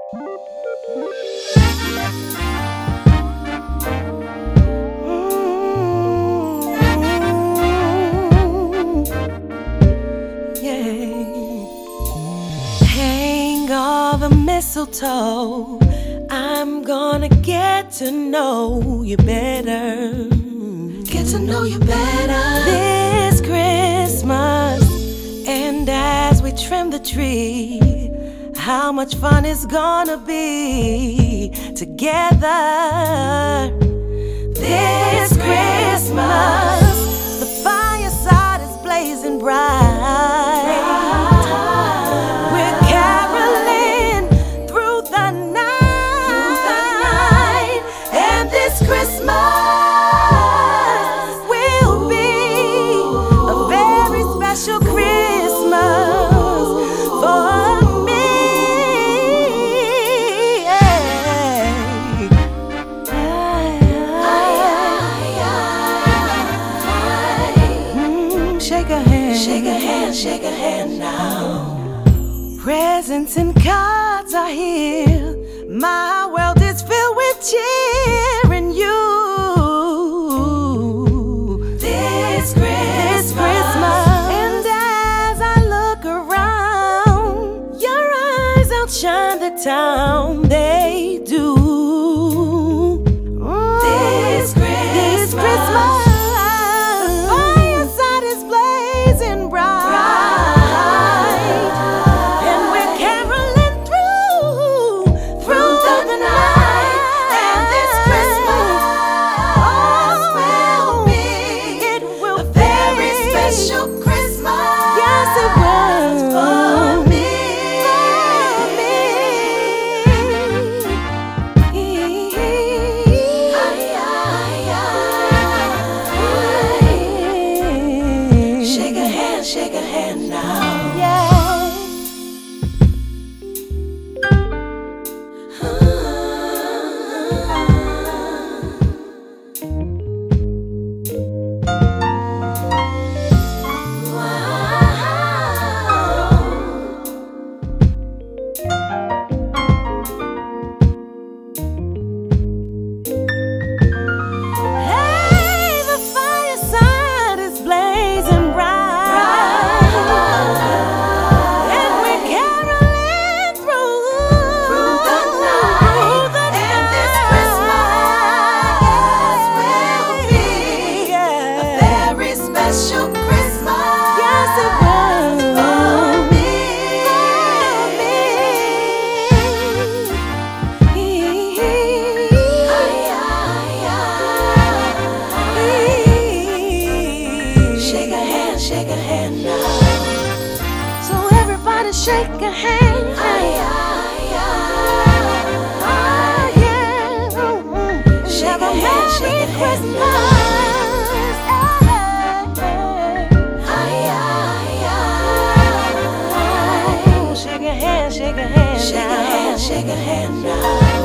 Hang all the mistletoe. I'm gonna get to know you better. Get to know you better This Christmas. And as we trim the tree, how much fun it's gonna be together. This Christmas, the fireside is blazing bright. We're caroling through the night. And this Christmas will be a very special Christmas for me. Shake a hand, Shake a hand, shake a hand now. presents and cards are here. My world is filled with cheer and you. This This Christmas And as I look around, your eyes outshine the town. They do. This This Christmas Christmas, the fireside is blazing bright. And we're caroling through the night. And this Christmas will be It will a very be special Christmas. Yes, it will. For me. Shake a hand, shake a hand now. Yeah. Hey, the fireside is blazing bright. And we're caroling Through the night. And this Christmas will be a very special Christmas. Yes, it will. For me. Shake a hand, shake a hand now. So everybody shake a hand. Shake a hand, shake a hand Shake a hand, shake a hand Shake a now. hand, shake a hand now.